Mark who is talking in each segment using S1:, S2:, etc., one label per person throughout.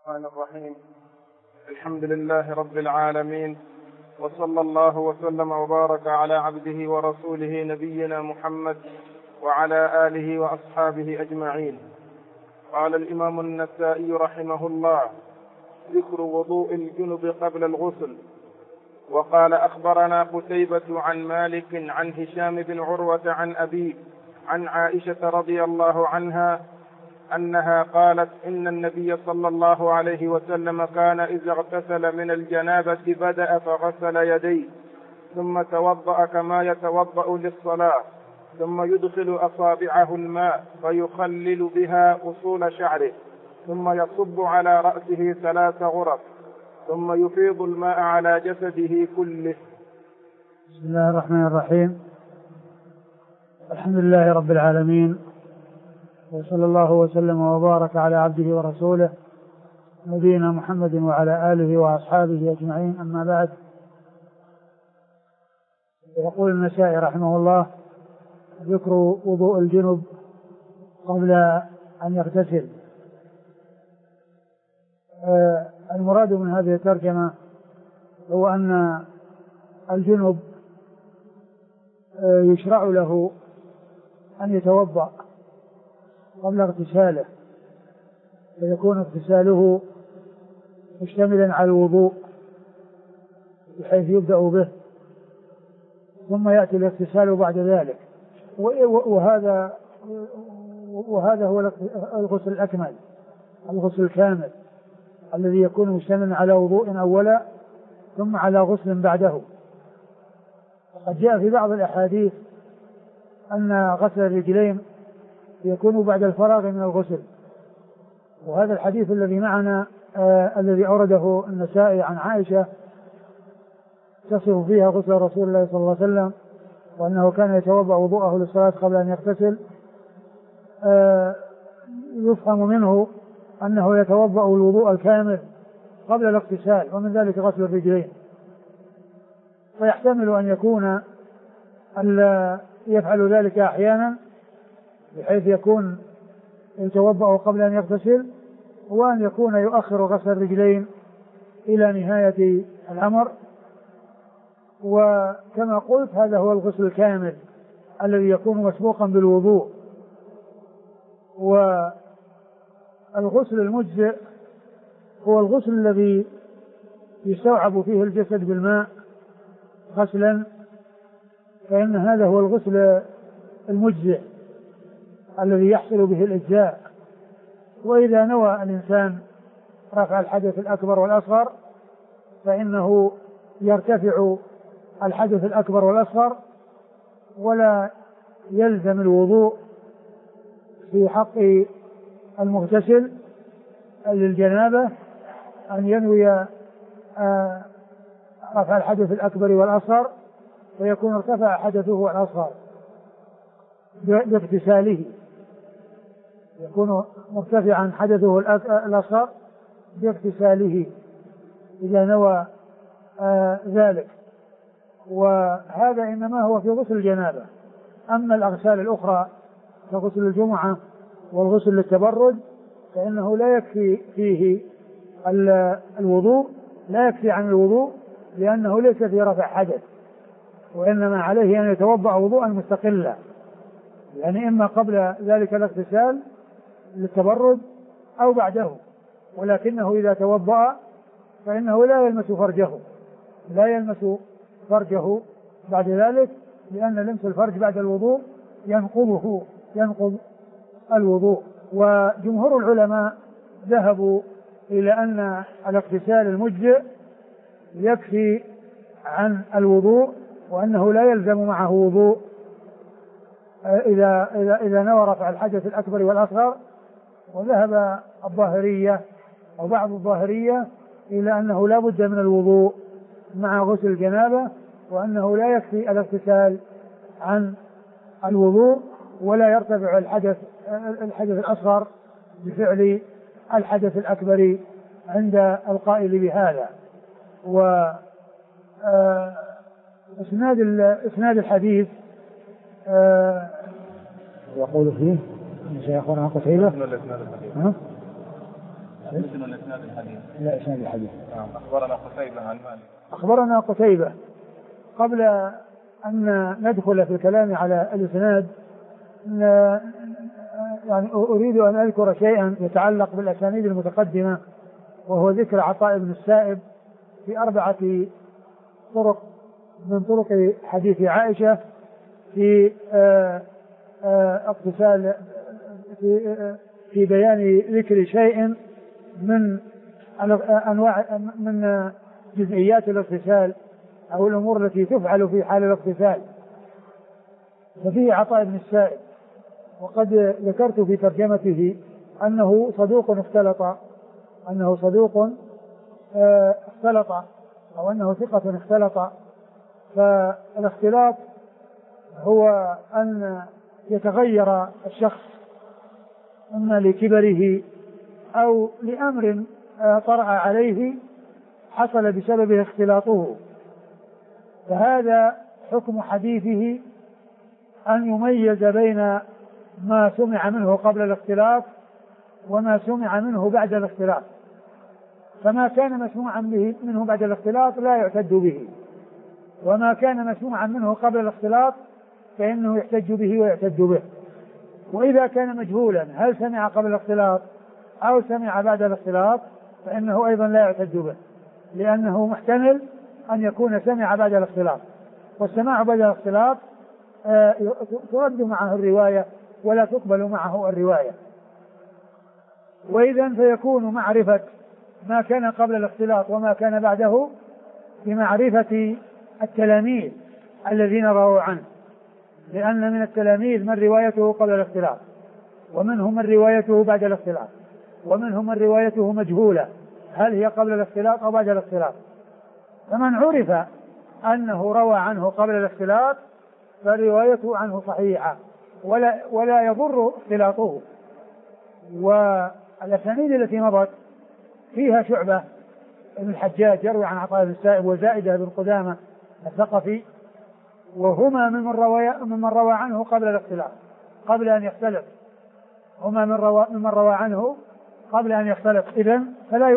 S1: الرحمن الرحيم. الحمد لله رب العالمين، وصلى الله وسلم وبارك على عبده ورسوله نبينا محمد وعلى آله وأصحابه أجمعين. قال الإمام النسائي رحمه الله: ذكر وضوء الجنب قبل الغسل. وقال: أخبرنا قتيبة عن مالك عن هشام بن عروة عن أبيه عن عائشة رضي الله عنها أنها قالت: إن النبي صلى الله عليه وسلم كان إذا اغتسل من الجنابة بدأ فغسل يديه ثم توضأ كما يتوضأ للصلاة، ثم يدخل أصابعه الماء فيخلل بها أصول شعره، ثم يصب على رأسه 3 غرف، ثم يفيض الماء على جسده كله.
S2: بسم الله الرحمن الرحيم. الحمد لله رب العالمين، وصلى الله وسلم وبارك على عبده ورسوله نبينا محمد وعلى آله وأصحابه أجمعين. أما بعد، يقول النسائي رحمه الله: ذكر وضوء الجنب قبل أن يغتسل. المراد من هذه الترجمة هو أن الجنب يشرع له أن يتوضأ قبل اغتساله، فيكون اغتساله مشتملا على الوضوء بحيث يبدأ به، ثم يأتي الاغتسال بعد ذلك. وهذا هو الغسل الأكمل، الغسل الكامل الذي يكون مشتملا على وضوء أولا ثم على غسل بعده. قد جاء في بعض الأحاديث أن غسل الرجلين يكون بعد الفراغ من الغسل، وهذا الحديث الذي معنا الذي أورده النسائي عن عائشة تصف فيها غسل رسول الله صلى الله عليه وسلم، وأنه كان يتوضأ وضوءه للصلاة قبل أن يغتسل، يفهم منه أنه يتوضأ الوضوء الكامل قبل الاغتسال، ومن ذلك غسل الرجلين. ويحتمل أن يكون يفعل ذلك أحيانا بحيث يكون يتوضأ قبل أن يغتسل، وأن يكون يؤخر غسل الرجلين إلى نهاية الأمر. وكما قلت، هذا هو الغسل الكامل الذي يكون مسبوقا بالوضوء. والغسل المجزئ هو الغسل الذي يستوعب فيه الجسد بالماء غسلا، فإن هذا هو الغسل المجزئ الذي يحصل به الإجزاء. وإذا نوى الإنسان رفع الحدث الأكبر والأصغر فإنه يرتفع الحدث الأكبر والأصغر، ولا يلزم الوضوء في حق المغتسل للجنابة أن ينوي رفع الحدث الأكبر والأصغر، ويكون ارتفع حدثه الأصغر باغتساله، يكون مرتفعا حدثه الأصغر باغتساله إذا نوى ذلك. وهذا إنما هو في غسل الجنابة. أما الأغسال الأخرى كغسل الجمعة والغسل للتبرد فإنه لا يكفي فيه الوضوء، لا يكفي عن الوضوء، لأنه ليس في رفع حدث، وإنما عليه أن يتوضأ وضوءا مستقلا، يعني إما قبل ذلك الاغتسال للتبرد أو بعده. ولكنه إذا توضأ فإنه لا يلمس فرجه بعد ذلك، لأن لمس الفرج بعد الوضوء ينقض الوضوء. وجمهور العلماء ذهبوا إلى أن الاغتسال المجزئ يكفي عن وأنه لا يلزم معه وضوء إذا نوى رفع الحدث الأكبر والأصغر. وذهب الظاهرية أو بعض الظاهرية إلى أنه لا بد من الوضوء مع غسل الجنابة، وأنه لا يكفي الاغتسال عن الوضوء، ولا يرتفع الحدث الأصغر بفعل الحدث الأكبر عند القائل بهذا. إسناد الحديث يقول فيه شيخنا قتيبة
S1: مثل الاسناد الحديث.
S2: لا اسناد الحديث.
S1: اخبرنا قتيبة عن مالك.
S2: اخبرنا قتيبة. قبل ان ندخل في الكلام على الاسناد يعني اريد ان اذكر شيئا يتعلق بالاسانيد المتقدمة، وهو ذكر عطاء بن السائب في 4 طرق من طرق حديث عائشة في اغتسال في بيان ذكر شيء من انواع من جزئيات الاغتسال او الامور التي تفعل في حال الاغتسال. ففيه عطاء بن السائب، وقد ذكرت في ترجمته انه صدوق اختلط، او انه ثقة اختلط. فالاختلاط هو ان يتغير الشخص اما لكبره او لامر طرأ عليه حصل بسببه اختلاطه. فهذا حكم حديثه أن يميز بين ما سمع منه قبل الاختلاط وما سمع منه بعد الاختلاط. فما كان مسموعا منه بعد الاختلاط لا يعتد به، وما كان مسموعا منه قبل الاختلاط فإنه يحتج به ويعتد به. وإذا كان مجهولا هل سمع قبل الاختلاط أو سمع بعد الاختلاط فإنه أيضا لا يعتد به، لأنه محتمل أن يكون سمع بعد الاختلاط، والسماع بعد الاختلاط ترد معه الرواية ولا تقبل معه الرواية. وإذا فيكون معرفة ما كان قبل الاختلاط وما كان بعده بمعرفة التلاميذ الذين رووا عنه، لأن من التلاميذ من روايته قبل الاختلاط، ومنهم من روايته بعد الاختلاط، ومنهم من روايته مجهولة هل هي قبل الاختلاط أو بعد الاختلاط. فمن عرف أنه روى عنه قبل الاختلاط فروايته عنه صحيحة ولا يضر اختلاطه. والأسانيد التي مضت فيها شعبة ابن الحجاج يروي عن عطاء بن السائب وزائدة بن قدامة الثقفي، وهما ممن روى عنه قبل الاختلاط قبل أن يختلط، هما ممن روى عنه قبل أن يختلط. إذن فلا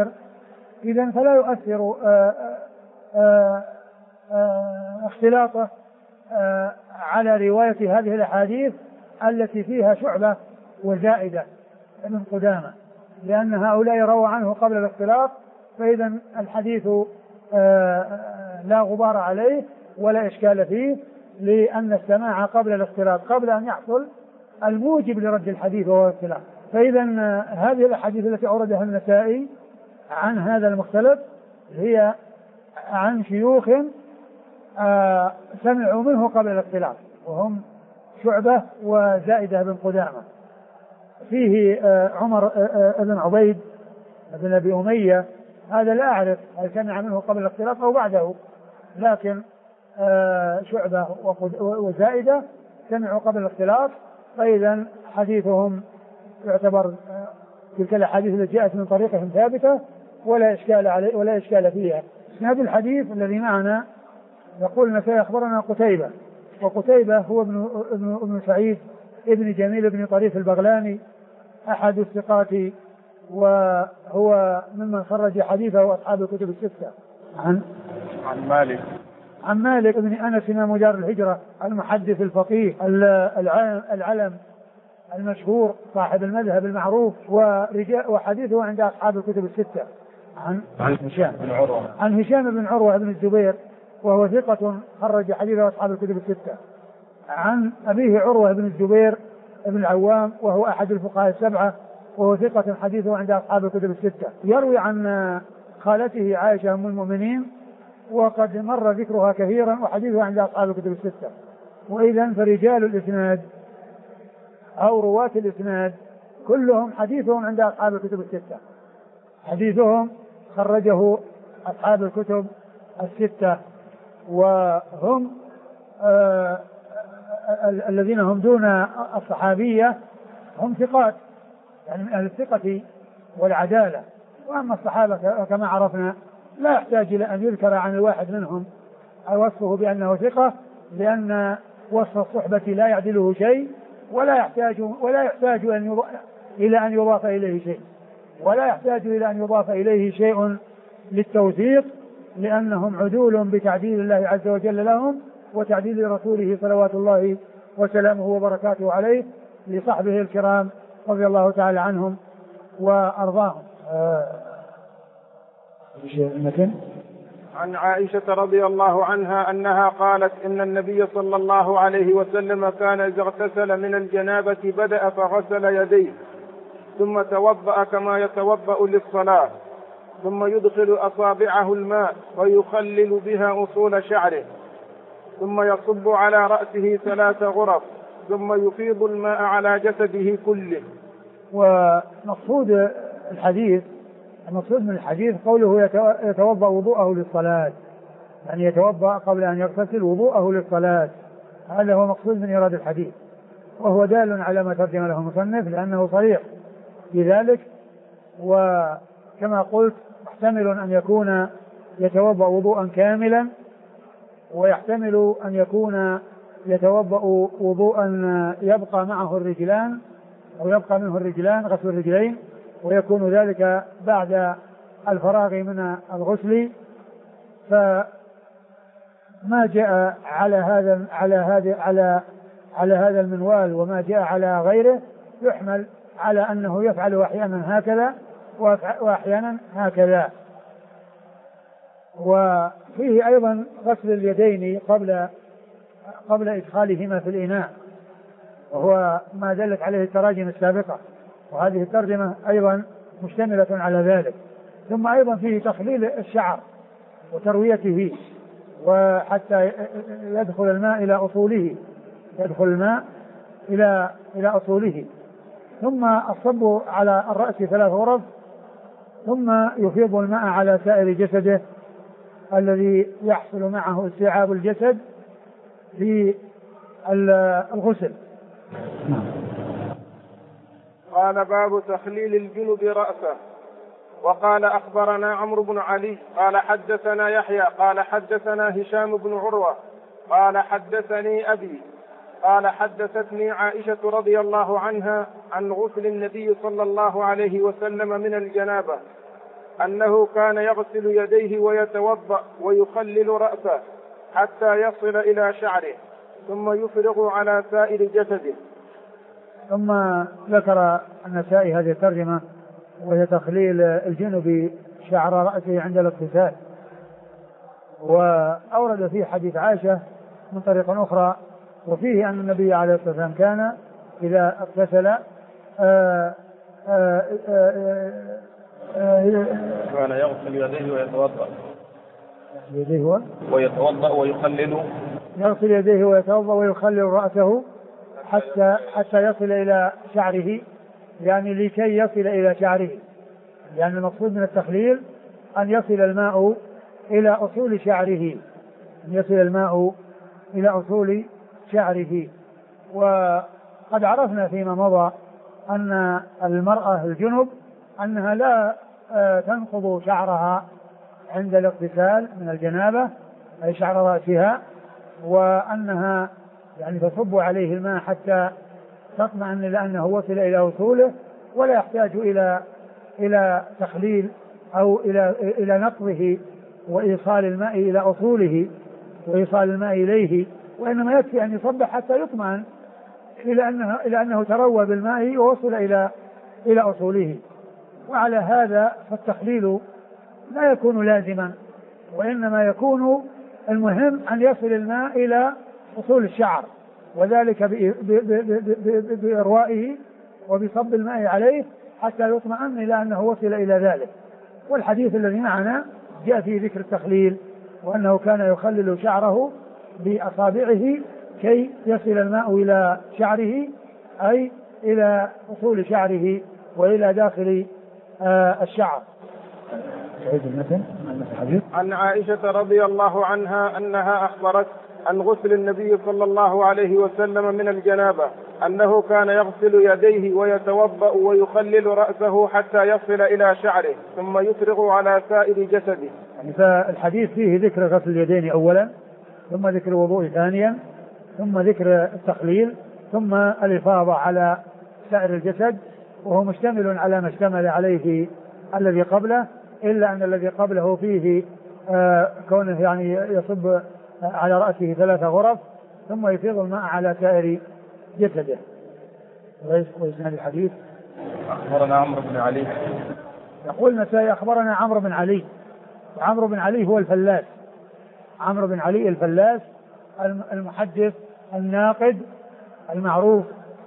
S2: يؤثر اختلاطه على رواية هذه الأحاديث التي فيها شعبة وزائدة ابن قدامة، لأن هؤلاء روى عنه قبل الاختلاط، فإذا الحديث لا غبار عليه ولا إشكال فيه، لأن السماع قبل الاختلاط قبل أن يحصل الموجب لرد الحديث وهو الاختلاط. فإذا هذه الأحاديث التي أوردها النسائي عن هذا المختلط هي عن شيوخ سمعوا منه قبل الاختلاط، وهم شعبة وزائدة بن قدامة. فيه عمر بن عبيد بن أبي أمية، هذا لا أعرف هل سمع منه قبل الاختلاط أو بعده، لكن شعبة وزائدة سمعوا قبل الاختلاط، فإذا حديثهم يعتبر تلك الأحاديث التي جاءت من طريقهم ثابتة ولا إشكال عليه ولا إشكال فيها. هذا الحديث الذي معنا يقول النسائي أخبرنا قتيبة، وقتيبة هو ابن سعيد ابن جميل بن طريف البغلاني أحد الثقات، وهو ممن خرج حديثه أصحاب الكتب الستة. عن مالك بن أنس إمام دار الهجرة المحدث الفقيه العلم المشهور صاحب المذهب المعروف، وحديثه عند أصحاب الكتب الستة. عن هشام بن عروة بن الزبير، وهو ثقة خرج حديثه أصحاب الكتب الستة. عن أبيه عروة بن الزبير بن العوام، وهو أحد الفقهاء السبعة، وهو ثقة حديثه عند أصحاب الكتب الستة. يروي عن خالته عائشة أم المؤمنين، وقد مر ذكرها كثيرا، وحديثه عند أصحاب الكتب الستة. وإذا فرجال الإسناد أو رواة الإسناد كلهم حديثهم عند أصحاب الكتب الستة، حديثهم خرجه أصحاب الكتب الستة، وهم الذين هم دون الصحابية هم ثقات، يعني من أهل الثقة والعدالة. وأما الصحابة كما عرفنا لا يحتاج إلى أن يذكر عن الواحد منهم أو وصفه بأنه ثقة، لأن وصف الصحبة لا يعدله شيء، ولا يحتاج إلى أن يضاف إليه شيء، ولا يحتاج إلى أن يضاف إليه شيء للتوثيق، لأنهم عدول بتعديل الله عز وجل لهم وتعديل رسوله صلوات الله وسلامه وبركاته عليه لصحبه الكرام رضي الله تعالى عنهم وأرضاهم.
S1: عن عائشة رضي الله عنها أنها قالت إن النبي صلى الله عليه وسلم كان إذا اغتسل من الجنابة بدأ فغسل يديه ثم توضأ كما يتوضأ للصلاة، ثم يدخل أصابعه الماء ويخلل بها أصول شعره، ثم يصب على رأسه 3 غرف، ثم يفيض الماء على جسده كله.
S2: ومقصود من الحديث قوله يتوضأ وضوءه للصلاة، يعني يتوضأ قبل أن يغتسل وضوءه للصلاة، هذا هو مقصود من إيراد الحديث، وهو دال على ما ترجم له المصنف لأنه صريح في ذلك. وكما قلت محتمل أن يكون يتوضأ وضوءا كاملا، ويحتمل أن يكون يتوضأ وضوءا يبقى معه الرجلان أو يبقى منه الرجلان غسل الرجلين، ويكون ذلك بعد الفراغ من الغسل. فما جاء على هذا المنوال وما جاء على غيره يحمل على أنه يفعل أحيانا هكذا وأحيانا هكذا. وفيه أيضا غسل اليدين قبل إدخالهما في الإناء، وهو ما دلت عليه التراجم السابقة، وهذه الترجمة أيضا مشتملة على ذلك. ثم أيضا فيه تخليل الشعر وترويته، وحتى يدخل الماء إلى أصوله، ثم الصب على الرأس 3 غرف، ثم يفيض الماء على سائر جسده الذي يحصل معه استيعاب الجسد في الغسل.
S1: قال باب تخليل الجنب رأسه. وقال أخبرنا عمرو بن علي قال حدثنا يحيى قال حدثنا هشام بن عروة قال حدثني أبي قال حدثتني عائشة رضي الله عنها عن غسل النبي صلى الله عليه وسلم من الجنابة أنه كان يغسل يديه ويتوضأ ويخلل رأسه حتى يصل إلى شعره ثم يفرغ على سائر جسده.
S2: ثم ذكر النسائي هذه الترجمة وهي تخليل الجنب شعر رأسه عند الاغتسال، وأورد فيه حديث عائشة من طريق أخرى، وفيه أن النبي عليه الصلاة والسلام كان إذا اغتسل
S1: كان يغسل يديه ويتوضأ ويخلل،
S2: يغسل يديه ويتوضأ ويخلل رأسه حتى يصل إلى شعره، يعني لكي يصل إلى شعره، يعني المقصود من التخليل أن يصل الماء إلى أصول شعره، وقد عرفنا فيما مضى أن المرأة الجنب أنها لا تنقض شعرها عند الاغتسال من الجنابة، أي شعر رأسها، وأنها يعني تصب عليه الماء حتى تطمئن لأنه وصل إلى أصوله، ولا يحتاج إلى تخليل أو إلى نقضه وإيصال الماء إلى أصوله وإيصال الماء إليه، وإنما يكفي أن يصب حتى يطمئن إلى أنه تروى بالماء ووصل إلى أصوله. وعلى هذا فالتخليل لا يكون لازما، وإنما يكون المهم أن يصل الماء إلى أصول الشعر، وذلك بإروائه وبصب الماء عليه حتى يطمئن إلى أنه وصل إلى ذلك. والحديث الذي معنا جاء فيه ذكر التخليل، وأنه كان يخلل شعره بأصابعه كي يصل الماء إلى شعره، أي إلى أصول شعره وإلى داخل الشعر.
S1: عن عائشة رضي الله عنها أنها أخبرت عن غسل النبي صلى الله عليه وسلم من الجنابة أنه كان يغسل يديه ويتوضأ ويخلل رأسه حتى يصل إلى شعره ثم يفرغ على سائر جسده.
S2: يعني فالحديث فيه ذكر غسل اليدين أولا، ثم ذكر الوضوء ثانيا، ثم ذكر التخليل، ثم الإفاضة على سائر الجسد، وهو مشتمل على ما اشتمل عليه الذي قبله، إلا أن الذي قبله فيه كونه يعني يصب على رأسه 3 غرف ثم يفيض الماء على سائر جسده. وإسناد الحديث
S1: أخبرنا عمرو بن علي.
S2: يقول النسائي أخبرنا عمرو بن علي. وعمرو بن علي هو الفلاس، عمرو بن علي الفلاس المحدث الناقد المعروف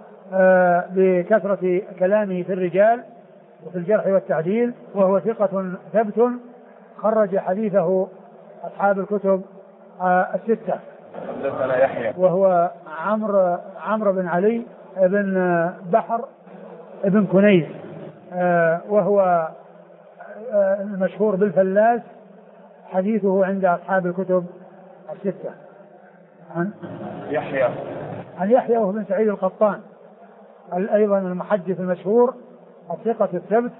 S2: بكثرة كلامه في الرجال وفي الجرح والتعديل، وهو ثقة ثبت خرج حديثه أصحاب الكتب الستة.
S1: حدثنا يحيى
S2: وهو عمرو بن علي بن بحر ابن كنيس، وهو المشهور بالفلاس، حديثه عند أصحاب الكتب الستة. عن يحيى وهو بن سعيد القطان أيضا المحدث المشهور الثقة الثبت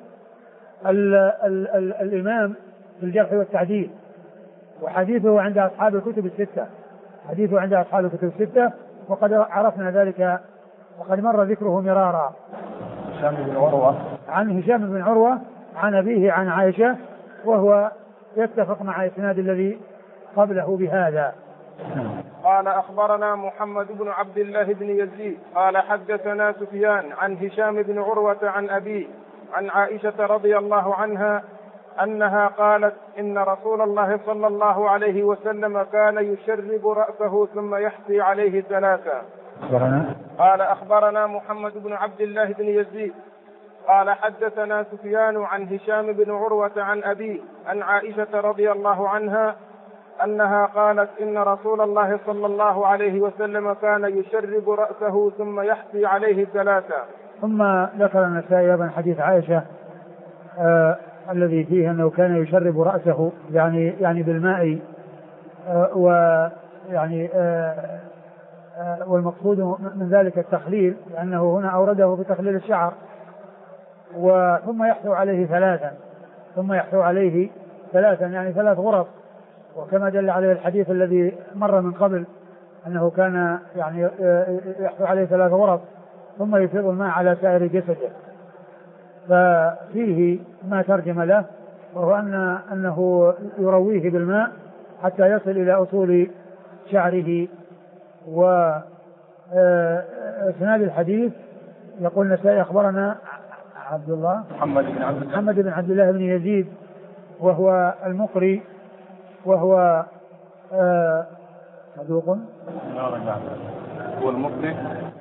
S2: الإمام في الجرح والتعديل، وحديثه عند أصحاب الكتب الستة، حديثه عند أصحاب الكتب الستة، وقد عرفنا ذلك وقد مر ذكره مرارا.
S1: هشام بن عروة
S2: عن هشام بن عروة عن أبيه عن عائشة، وهو يتفق مع إسناد الذي قبله بهذا.
S1: قال أخبرنا محمد بن عبد الله بن يزيد قال حدثنا سفيان عن هشام بن عروة عن أبيه عن عائشة رضي الله عنها أنها قالت إن رسول الله صلى الله عليه وسلم كان يشرب رأسه ثم يحثي عليه 3. قال أخبرنا محمد بن عبد الله بن يزيد قال حدثنا سفيان عن هشام بن عروة عن أبيه عن عائشة رضي الله عنها أنها قالت إن رسول الله صلى الله عليه وسلم كان يشرب رأسه ثم يحثي عليه 3.
S2: ثم ذكر النسائي أيضا حديث عائشة الذي فيه أنه كان يشرب رأسه يعني بالماء، ويعني والمقصود من ذلك التخليل، لأنه هنا أورده بتخليل الشعر، ثم يحثو عليه 3، ثم يحثو عليه 3 يعني 3 غرف، وكما دل عليه الحديث الذي مر من قبل أنه كان يعني يحثو عليه 3 غرف ثم يفيض الماء على سائر جسده. ففيه ما ترجم له، وهو أنه يرويه بالماء حتى يصل إلى أصول شعره. وإسناد الحديث يقول النسائي أخبرنا محمد بن عبد الله بن يزيد وهو المقري، وهو صدوق.
S1: هو المقري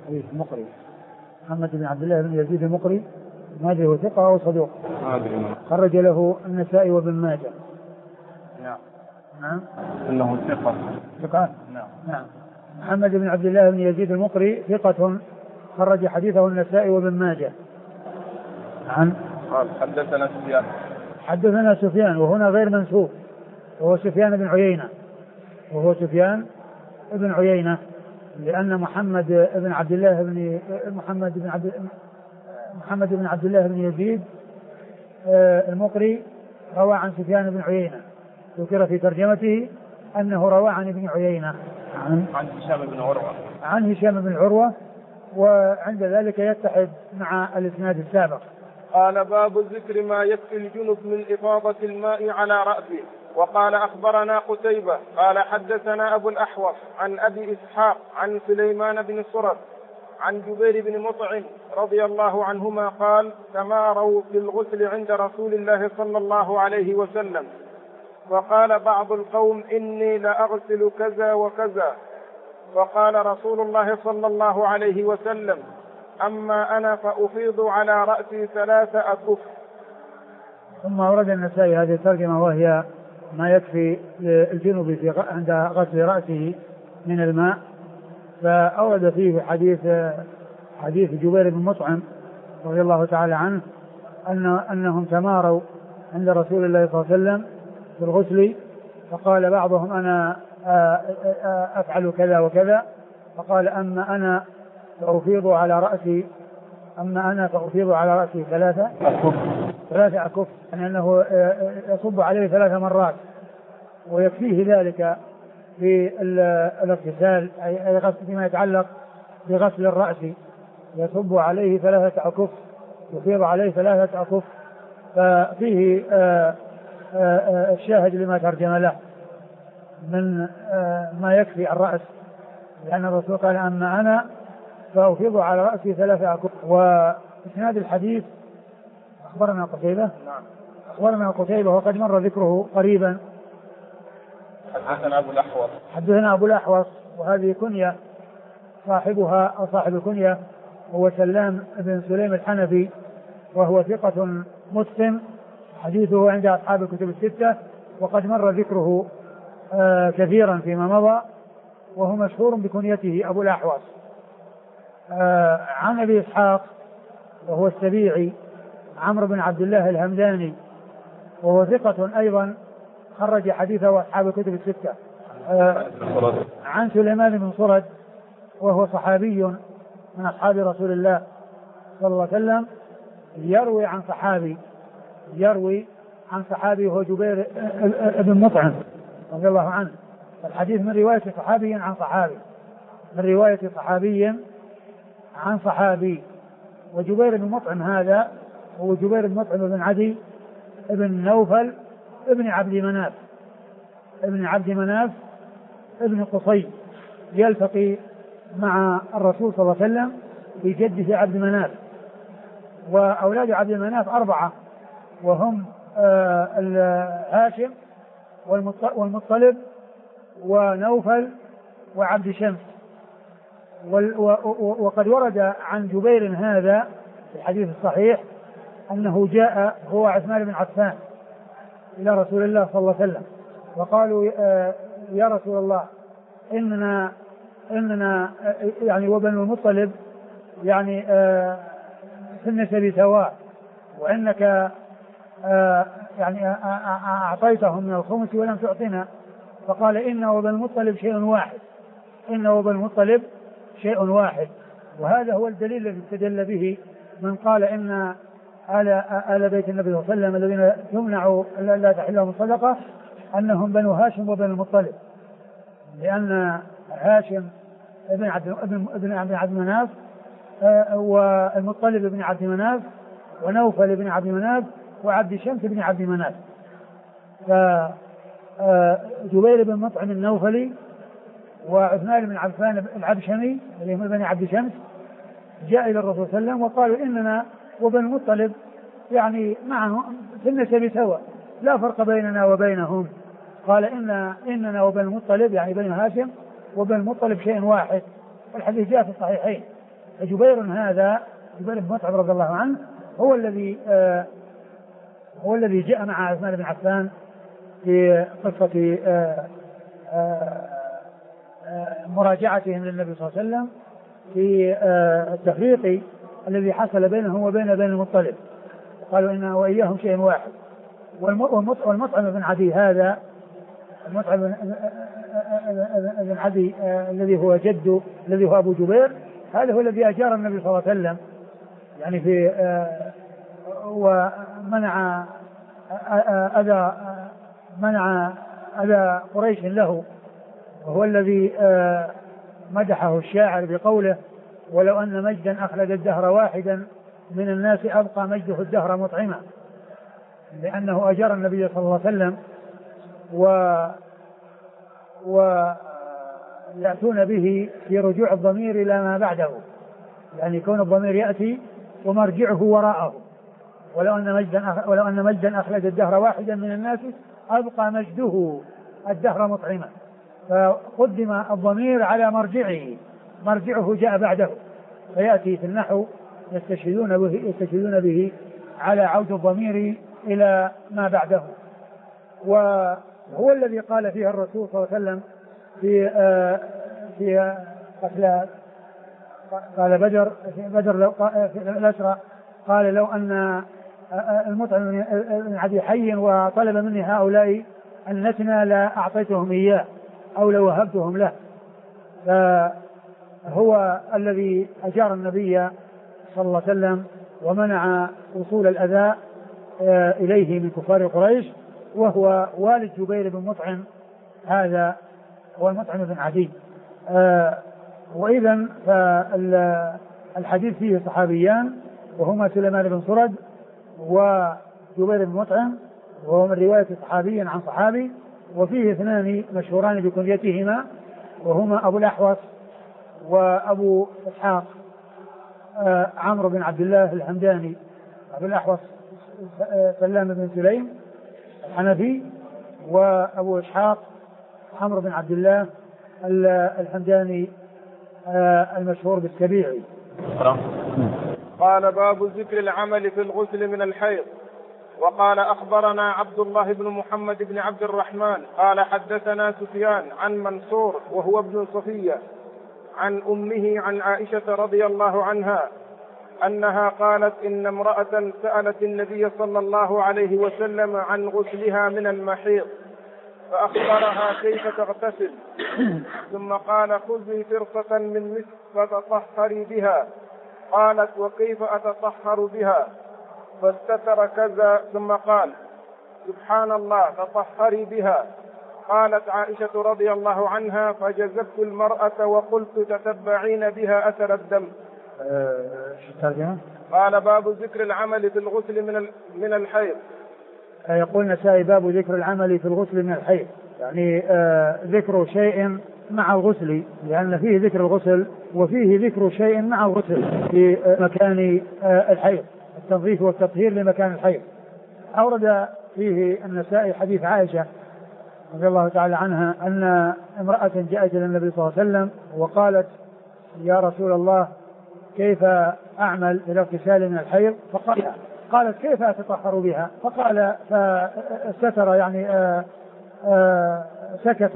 S2: محمد بن عبد الله بن يزيد المقري، ما أدري هو ثقة أو صدوق، خرج له النسائي وابن ماجه. نعم
S1: إنه ثقة.
S2: نعم. محمد بن عبد الله بن يزيد المقري ثقة خرج حديثه النسائي وابن ماجه.
S1: قال حدثنا
S2: سفيان وهنا غير منسوب، وهو سفيان بن عيينة، لأن محمد بن عبد الله بن يزيد المقري روى عن سفيان بن عيينة، ذكر في ترجمته أنه روى عن ابن عيينة عن هشام بن عروة، وعند ذلك يتحد مع الإسناد السابق.
S1: قال باب ذكر ما يكفي الجنب من إفاضة الماء على رأسه. وقال أخبرنا قتيبة قال حدثنا أبو الأحوص عن أبي إسحاق عن سليمان بن سرد عن جبير بن مطعم رضي الله عنهما قال تماروا في الغسل عند رسول الله صلى الله عليه وسلم، وقال بعض القوم إني لأغسل كذا وكذا، فقال رسول الله صلى الله عليه وسلم أما أنا فأفيض على رأسي 3 أكف.
S2: ثم ورد النسائي هذه الترجمة، وهي ما يكفي الجنوب عند غسل رأسه من الماء، فأورد فيه حديث جبير بن مطعم رضي الله تعالى عنه أنهم تماروا عند رسول الله صلى الله عليه وسلم في الغسل، فقال بعضهم أنا أفعل كذا وكذا، فقال أما أنا فأفيض على رأسي 3 أكف، يعني أنه يصب عليه 3 مرات، ويكفيه ذلك في الاغتسال، أي فيما يتعلق بغسل الرأس يصب عليه 3 أكف يفيض عليه 3 أكف. ففيه الشاهد لما ترجم له من ما يكفي الرأس، لأن الرسول قال أما أنا فأفيض على رأسي 3 أكف. وإسناد الحديث أخبرنا قتيبة. أخبرنا قتيبة وقد مر ذكره قريبا. حدثنا أبو الأحوص وهذه كنية صاحبها أو صاحب الكنية هو سلام بن سليم الحنفي، وهو ثقة متقن، حديثه عند أصحاب الكتب الستة، وقد مر ذكره كثيرا فيما مضى، وهو مشهور بكنيته أبو الأحوص. عن أبي إسحاق وهو السبيعي عمرو بن عبد الله الهمداني، وهو ثقة أيضا، خرج حديثه أصحاب الكتب الستة. عن سليمان بن صرد وهو صحابي من أصحاب رسول الله صلى الله عليه وسلم، يروي عن صحابي وهو جبير بن مطعم رضي الله عنه. الحديث من رواية صحابي عن صحابي، من رواية صحابي عن صحابي. وجبير بن مطعم هذا هو جبير بن مطعم بن عدي ابن نوفل ابن عبد مناف ابن قصي، يلتقي مع الرسول صلى الله عليه وسلم في جده عبد مناف. وأولاد عبد مناف 4، وهم هاشم والمطلب ونوفل وعبد شمس. وقد ورد عن جبير هذا في الحديث الصحيح أنه جاء هو عثمان بن عفان إلى رسول الله صلى الله عليه وسلم، وقالوا يا رسول الله إننا يعني وبنو المطلب يعني في النسب سواء، وإنك يعني أعطيتهم من الخمس ولم تعطنا. فقال إن وبنو المطلب شيء واحد. وهذا هو الدليل الذي استدل به من قال إن آل بيت النبي صلى الله عليه وسلم الذين يمنع لا تحل لهم الصدقة أنهم بنو هاشم وبنو المطلب، لأن هاشم ابن عبد مناف والمطلب ابن عبد مناف ونوفل ابن عبد مناف وعبد شمس ابن عبد مناف. فجبير بن مطعم النوفلي وعثمان بن عفان العبشمي الذي هم بني عبد شمس جاء إلى الرسول صلى الله عليه وسلم وقالوا إننا وبن المطلب يعني معهم في النسب سواء، لا فرق بيننا وبينهم. قال إننا وبن المطلب يعني بني هاشم وبن المطلب شيء واحد. والحديث جاء في الصحيحين. جبير هذا جبير بن مطعم رضي الله عنه هو الذي جاء مع عثمان بن عفان في قصة مراجعتهم للنبي صلى الله عليه وسلم في التفريق الذي حصل بينهم وبين بني المطلب، قالوا إنه وإياهم شيء واحد. والمطعم بن عدي هذا المطعم بن عدي الذي هو جده الذي هو أبو جبير، هذا هو الذي أجار النبي صلى الله عليه وسلم يعني في ومنع أذى قريش له، وهو الذي مدحه الشاعر بقوله ولو أن مجدا أخلد الدهر واحدا من الناس أبقى مجده الدهر مطعما، لأنه أجار النبي صلى الله عليه وسلم ويأتون به في رجوع الضمير إلى ما بعده، يعني كون الضمير يأتي ومرجعه وراءه. ولو أن مجدا أخلد الدهر واحدا من الناس أبقى مجده الدهر مطعما، فقدم الضمير على مرجعه جاء بعده، فيأتي في النحو يستشهدون به على عود الضمير إلى ما بعده. وهو الذي قال فيها الرسول صلى الله عليه وسلم في قتل قال بدر في الأسرى، قال لو أن المطعم بن عدي حي وطلب مني هؤلاء النتنى لا أعطيتهم إياه أو لو وهبتهم له. فهو الذي أجار النبي صلى الله عليه وسلم ومنع وصول الأذى إليه من كفار قريش، وهو والد جبير بن مطعم، هذا هو المطعم بن عدي. وإذن فالحديث فيه صحابيان وهما سليمان بن صرد وجبير بن مطعم، وهو من رواية صحابي عن صحابي. وفيه اثنان مشهوران بكنيتهما، وهما أبو الأحوص وأبو إسحاق، عمرو بن عبد الله الحمداني. أبو الأحوص سلام بن سليم الحنفي، وأبو إسحاق عمرو بن عبد الله الحمداني المشهور بالسبيعي.
S1: قال باب ذكر العمل في الغسل من الحيض. وقال أخبرنا عبد الله بن محمد بن عبد الرحمن قال حدثنا سفيان عن منصور وهو ابن صفية عن أمه عن عائشة رضي الله عنها أنها قالت إن امرأة سألت النبي صلى الله عليه وسلم عن غسلها من المحيض فأخبرها كيف تغتسل، ثم قال خذي فرصة من مسك فتطهري بها. قالت وكيف أتطهر بها؟ فاستتر كذا، ثم قال سبحان الله تطهري بها. قالت عائشة رضي الله عنها فجذبت المرأة وقلت تتبعين بها أثر الدم. قال باب ذكر العمل في الغسل من الحيض.
S2: يقول النسائي باب ذكر العمل في الغسل من الحيض، يعني ذكر شيء مع الغسل، لأن فيه ذكر الغسل وفيه ذكر شيء مع الغسل في مكان الحيض، التنظيف والتطهير لمكان الحيض. أورد فيه النسائي حديث عائشة رضي الله تعالى عنها أن امرأة جاءت إلى النبي صلى الله عليه وسلم وقالت يا رسول الله كيف أعمل في الاغتسال من الحيض؟ قالت كيف أتطهر بها؟ فقال فستر يعني سكت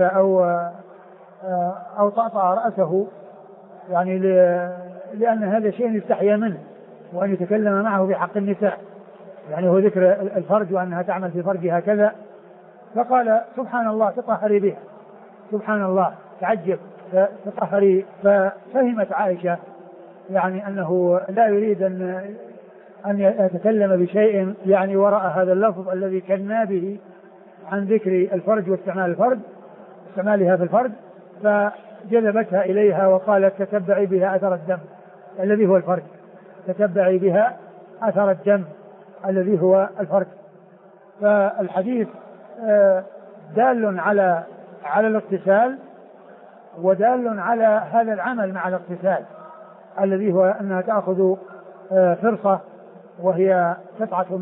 S2: أو طأطأ رأسه، يعني لأن هذا شيء يستحيا منه وأن يتكلم معه في حق النساء، يعني هو ذكر الفرج وأنها تعمل في فرجها كذا. فقال سبحان الله تطهري بها، سبحان الله، تعجب تطهري. ففهمت عائشة يعني أنه لا يريد أن يتكلم بشيء يعني وراء هذا اللفظ الذي كنا به عن ذكر الفرج واستعمال الفرج استعمالها في الفرج، فجذبتها إليها وقالت تتبعي بها أثر الدم الذي هو الفرج، تتبعي بها أثر الدم الذي هو الفرج. فالحديث دال على الاغتسال، ودال على هذا العمل مع الاغتسال الذي هو أنها تأخذ فرصة وهي قطعة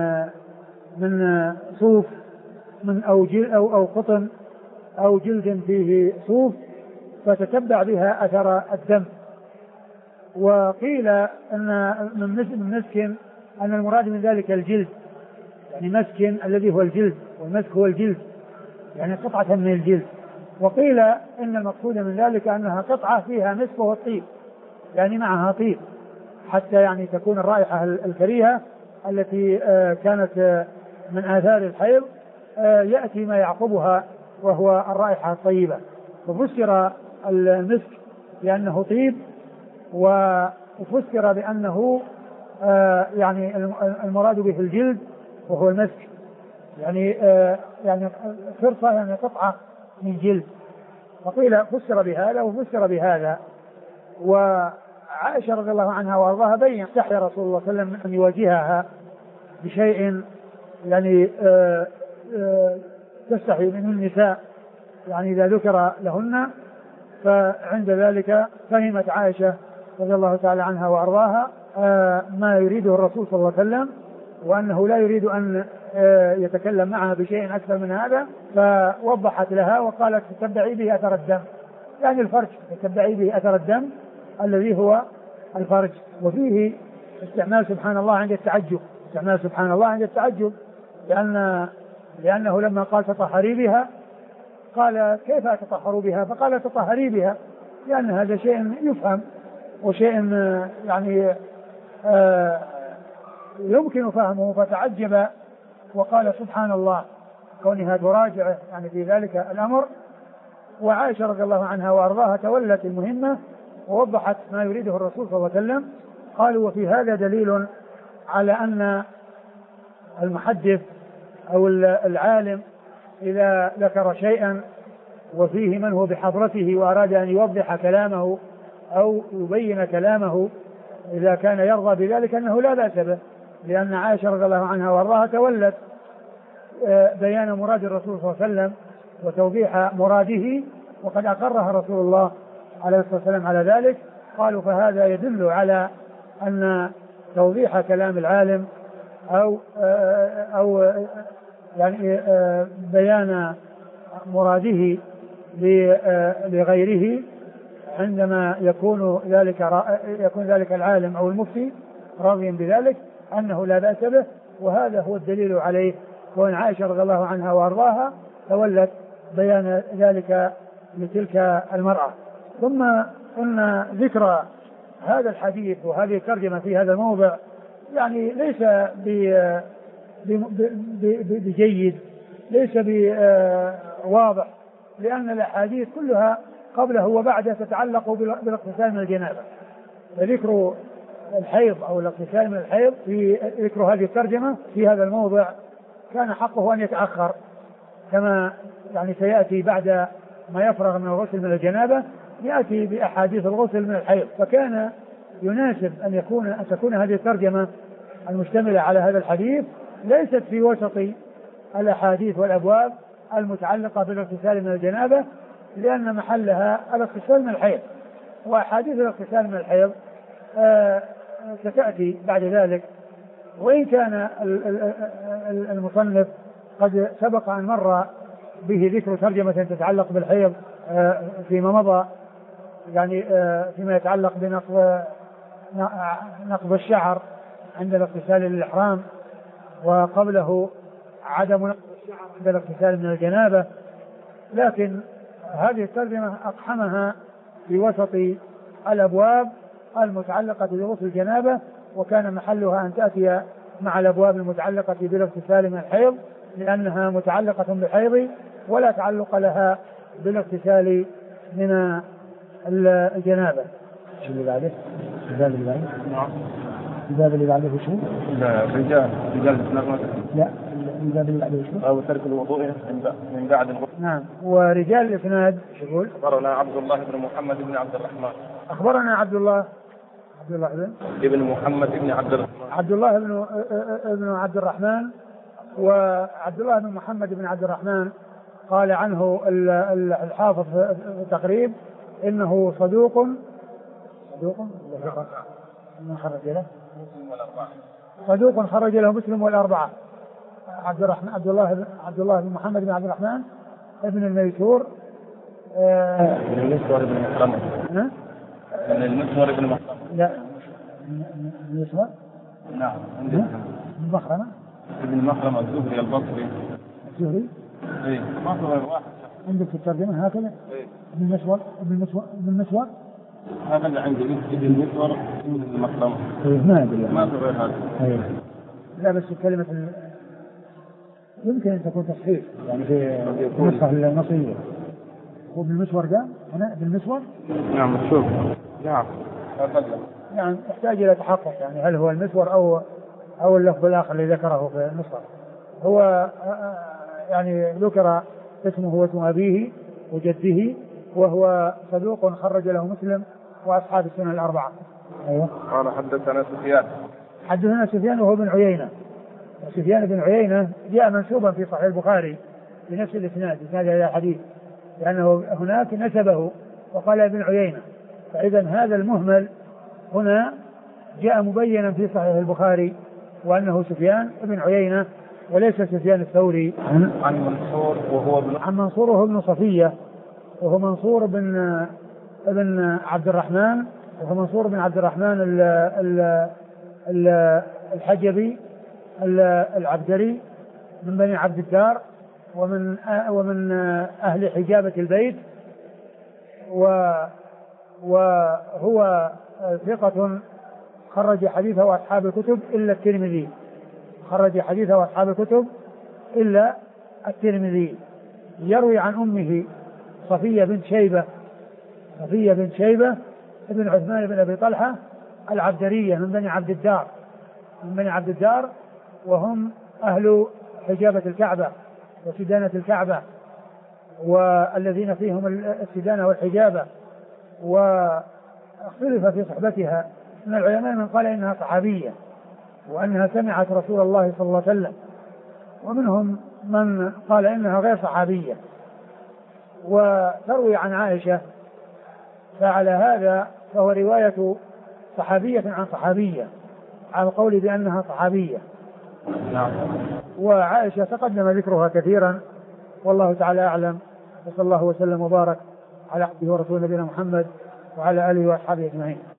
S2: من صوف من أو قطن أو جلد فيه صوف، فتتبع بها أثر الدم. وقيل أن من مسك أن المراد من ذلك الجلد، يعني مسك الذي هو الجلد، والمسك هو الجلد يعني قطعة من الجلد. وقيل إن المقصود من ذلك أنها قطعة فيها مسك وهو الطيب، يعني معها طيب، حتى يعني تكون الرائحة الكريهة التي كانت من آثار الحيض يأتي ما يعقبها وهو الرائحة الطيبة. ففسر المسك بأنه طيب، وفسر بأنه يعني المراد به الجلد وهو المسك، يعني فرصة يعني قطعة من جلد. وقيل فسر بهذا وفسر بهذا. وعائشة رضي الله عنها وارضاها بين استحيا رسول الله صلى الله عليه وسلم أن يواجهها بشيء يعني تستحي منه النساء، يعني إذا ذكر لهن. فعند ذلك فهمت عائشة رضي الله تعالى عنها وارضاها ما يريده الرسول صلى الله عليه وسلم، وأنه لا يريد أن يتكلم معها بشيء أكثر من هذا، فوضحت لها وقالت تتبعي به أثر الدم، يعني الفرج، تتبعي به أثر الدم الذي هو الفرج. وفيه استعمال سبحان الله عند التعجب، استعمال سبحان الله عند التعجب، لأنه لما قال تطهري بها قال كيف أتطهر بها؟ فقال تطهري بها، لأن هذا شيء يفهم وشيء يعني يمكن فهمه، فتعجب وقال سبحان الله كونها تراجع يعني في ذلك الأمر. وعائشة رضي الله عنها وأرضاها تولت المهمة ووضحت ما يريده الرسول صلى الله عليه وسلم. قالوا وفي هذا دليل على أن المحدث أو العالم إذا ذكر شيئا وفيه من هو بحضرته وأراد أن يوضح كلامه أو يبين كلامه إذا كان يرضى بذلك أنه لا بأس به، لأن عائشة رضي الله عنها وارضاها تولت بيان مراد الرسول صلى الله عليه وسلم وتوضيح مراده، وقد أقرها رسول الله عليه الصلاة والسلام على ذلك. قالوا فهذا يدل على أن توضيح كلام العالم أو يعني بيان مراده لغيره عندما يكون ذلك العالم أو المفتي راضيا بذلك أنه لا بأس به، وهذا هو الدليل عليه. وأن عائشة رضي الله عنها وأرضاها تولت بيان ذلك لتلك المرأة. ثم أن ذكر هذا الحديث وهذه الترجمة في هذا الموضع يعني ليس بجيد، ليس بواضح، لأن الأحاديث كلها قبله وبعده تتعلق بالاغتسال من الجنابة. فذكر الحيض أو الاغتسال من الحيض في ذكر هذه الترجمة في هذا الموضع كان حقه أن يتأخر، كما يعني سيأتي بعد ما يفرغ من الغسل من الجنابة يأتي بأحاديث الغسل من الحيض. فكان يناسب أن تكون هذه الترجمة المشتملة على هذا الحديث ليست في وسط الأحاديث والأبواب المتعلقة بالاغتسال من الجنابة، لأن محلها الاغتسال من الحيض، وأحاديث الاغتسال من الحيض ستأتي بعد ذلك. وإن كان المصنف قد سبق أن مر به ذكر ترجمة تتعلق بالحيض فيما مضى، يعني فيما يتعلق بنقض الشعر عند الاغتسال للإحرام، وقبله عدم نقض الشعر عند الاغتسال من الجنابة. لكن هذه الترجمة أقحمها في وسط الأبواب المتعلقة بغسل الجنابة، وكان محلها أن تأتي مع الأبواب المتعلقة بالاغتسال من الحيض، لأنها متعلقة بالحيض ولا تعلق لها بالاغتسال من الجنابة.
S3: شو اللي بعده؟ الباب اللي بعده؟
S1: نعم.
S3: الباب اللي بعده شو؟
S1: لا رجال
S3: لا الباب اللي بعده شو؟
S1: أو ترك الوضوء من بعد الغسل.
S2: نعم. ورجال الإسناد شو يقول؟
S1: أخبرنا عبد الله بن محمد بن عبد الرحمن.
S2: أخبرنا عبد الله
S1: ابن محمد بن عبد الرحمن.
S2: عبد الله بن عبد الرحمن. وعبد الله بن محمد بن عبد الرحمن قال عنه الحافظ في التقريب إنه صدوق من خرج له صدوق خرج له مسلم والأربعة. عبد الله بن محمد بن عبد الرحمن ابن الميسور
S1: من المسور بن مخرمة. من المسور بن مخرمة.
S2: لا المسور.
S1: نعم.
S2: من مخرمة.
S1: ابن مخرمة الزهري البصري.
S2: الزهري.
S1: إيه مخرمة واحد.
S2: عندك في الترجمة هكذا.
S1: إيه.
S2: ابن المسور.
S1: هذا اللي عندي ابن المسور ابن المخرمة.
S2: إيه ما أدري.
S1: ما في غير هذا.
S2: إيه. لا بس كلمة يمكن أن تكون تصحيح يعني في النسخة النصية. هو بالمسور ده هنا بالمسور.
S1: نعم شوف. نعم.
S2: يعني يحتاج إلى تحقق يعني هل هو المسور أو اللفظ الآخر اللي ذكره في النسخة. هو يعني ذكر اسمه واسم أبيه وجده، وهو صدوق خرج له مسلم وأصحاب السنن الأربعة. أيوة.
S1: قال حدثنا سفيان
S2: وهو بن عيينة. سفيان بن عيينة جاء منسوبا في صحيح البخاري بنفس الإسناد هذا الحديث، لأنه هناك نسبه وقال ابن عيينة، فإذا هذا المهمل هنا جاء مبينا في صحيح البخاري وأنه سفيان بن عيينة وليس سفيان الثوري.
S1: عن
S2: منصور وهو ابن صفية، وهو منصور بن عبد الرحمن، وهو منصور بن عبد الرحمن الحجبي العبدري من بني عبد الدار ومن أهل حجابة البيت، وهو ثقة خرج حديثه أصحاب الكتب إلا الترمذي. يروي عن أمه صفية بنت شيبة ابن عثمان بن أبي طلحة العبدرية من بني عبد الدار، وهم أهل حجابة الكعبة وسدانة الكعبة، والذين فيهم السدانة والحجابة، واختلف في صحبتها من العلماء من قال إنها صحابية وأنها سمعت رسول الله صلى الله عليه وسلم، ومنهم من قال إنها غير صحابية وتروي عن عائشة، فعلى هذا فهو رواية صحابية عن صحابية على القول بأنها صحابية.
S1: نعم.
S2: وعائشة تقدم ذكرها كثيرا، والله تعالى أعلم، وصلى الله وسلم وبارك على عبده ورسوله نبينا محمد وعلى آله وأصحابه أجمعين.